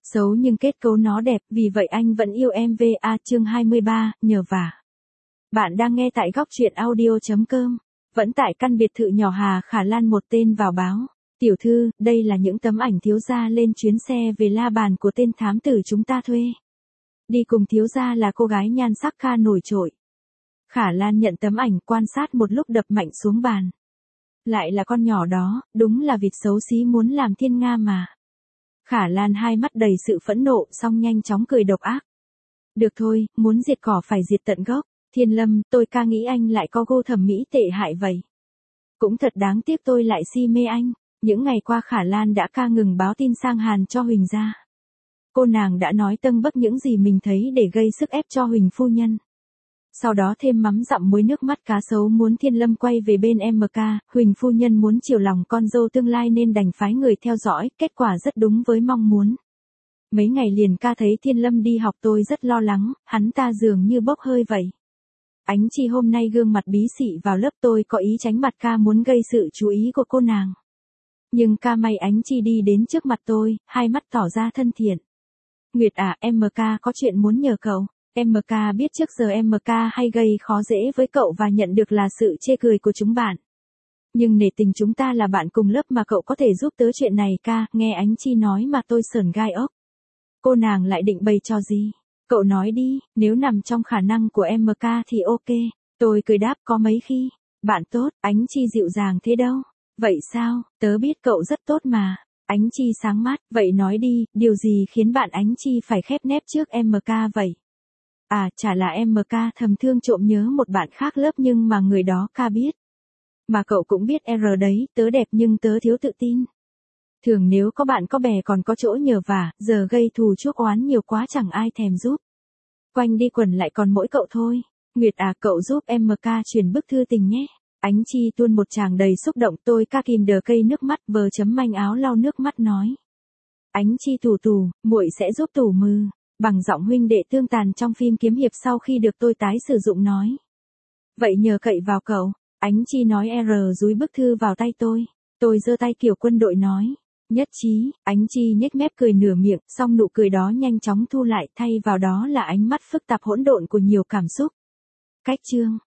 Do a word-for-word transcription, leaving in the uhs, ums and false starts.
Xấu nhưng kết cấu nó đẹp, vì vậy anh vẫn yêu em vê a chương hai mươi ba, nhờ vả. Bạn đang nghe tại góc truyện audio chấm com. Vẫn tại căn biệt thự nhỏ Hà Khả Lan một tên vào báo. Tiểu thư, đây là những tấm ảnh thiếu gia lên chuyến xe về La Bàn của tên thám tử chúng ta thuê. Đi cùng thiếu gia là cô gái nhan sắc kha nổi trội. Khả Lan nhận tấm ảnh quan sát một lúc đập mạnh xuống bàn. Lại là con nhỏ đó, đúng là vịt xấu xí muốn làm thiên nga mà. Khả Lan hai mắt đầy sự phẫn nộ xong nhanh chóng cười độc ác. Được thôi, muốn diệt cỏ phải diệt tận gốc. Thiên Lâm, tôi ca nghĩ anh lại có gu thẩm mỹ tệ hại vậy. Cũng thật đáng tiếc tôi lại si mê anh. Những ngày qua Khả Lan đã ca ngừng báo tin sang Hàn cho Huỳnh gia. Cô nàng đã nói tâng bấc những gì mình thấy để gây sức ép cho Huỳnh phu nhân. Sau đó thêm mắm dặm muối nước mắt cá sấu muốn Thiên Lâm quay về bên em ca, Huỳnh phu nhân muốn chiều lòng con dâu tương lai nên đành phái người theo dõi, kết quả rất đúng với mong muốn. Mấy ngày liền ca thấy Thiên Lâm đi học tôi rất lo lắng, hắn ta dường như bốc hơi vậy. Ánh Chi hôm nay gương mặt bí xị vào lớp tôi có ý tránh mặt ca muốn gây sự chú ý của cô nàng. Nhưng ca may Ánh Chi đi đến trước mặt tôi, hai mắt tỏ ra thân thiện. Nguyệt à, em ca có chuyện muốn nhờ cậu. Em ca biết trước giờ em ca hay gây khó dễ với cậu và nhận được là sự chê cười của chúng bạn. Nhưng nể tình chúng ta là bạn cùng lớp mà cậu có thể giúp tớ chuyện này ca, nghe Ánh Chi nói mà tôi sởn gai ốc. Cô nàng lại định bày trò gì? Cậu nói đi, nếu nằm trong khả năng của em ca thì ok. Tôi cười đáp có mấy khi. Bạn tốt, Ánh Chi dịu dàng thế đâu. Vậy sao, tớ biết cậu rất tốt mà. Ánh Chi sáng mắt, vậy nói đi, điều gì khiến bạn Ánh Chi phải khép nép trước em ca vậy? À, chả là em ca thầm thương trộm nhớ một bạn khác lớp nhưng mà người đó ca biết. Mà cậu cũng biết R đấy, tớ đẹp nhưng tớ thiếu tự tin. Thường nếu có bạn có bè còn có chỗ nhờ vả, giờ gây thù chuốc oán nhiều quá chẳng ai thèm giúp. Quanh đi quẩn lại còn mỗi cậu thôi. Nguyệt à, cậu giúp em ca truyền bức thư tình nhé. Ánh Chi tuôn một tràng đầy xúc động, tôi ca kìm đờ cây nước mắt vờ chấm manh áo lau nước mắt nói. Ánh Chi tù tù, muội sẽ giúp tủ mư. Bằng giọng huynh đệ tương tàn trong phim kiếm hiệp sau khi được tôi tái sử dụng nói. Vậy nhờ cậy vào cậu. Ánh Chi nói R dúi bức thư vào tay tôi. Tôi giơ tay kiểu quân đội nói. Nhất trí, Ánh Chi nhếch mép cười nửa miệng, xong nụ cười đó nhanh chóng thu lại thay vào đó là ánh mắt phức tạp hỗn độn của nhiều cảm xúc. Cách chương.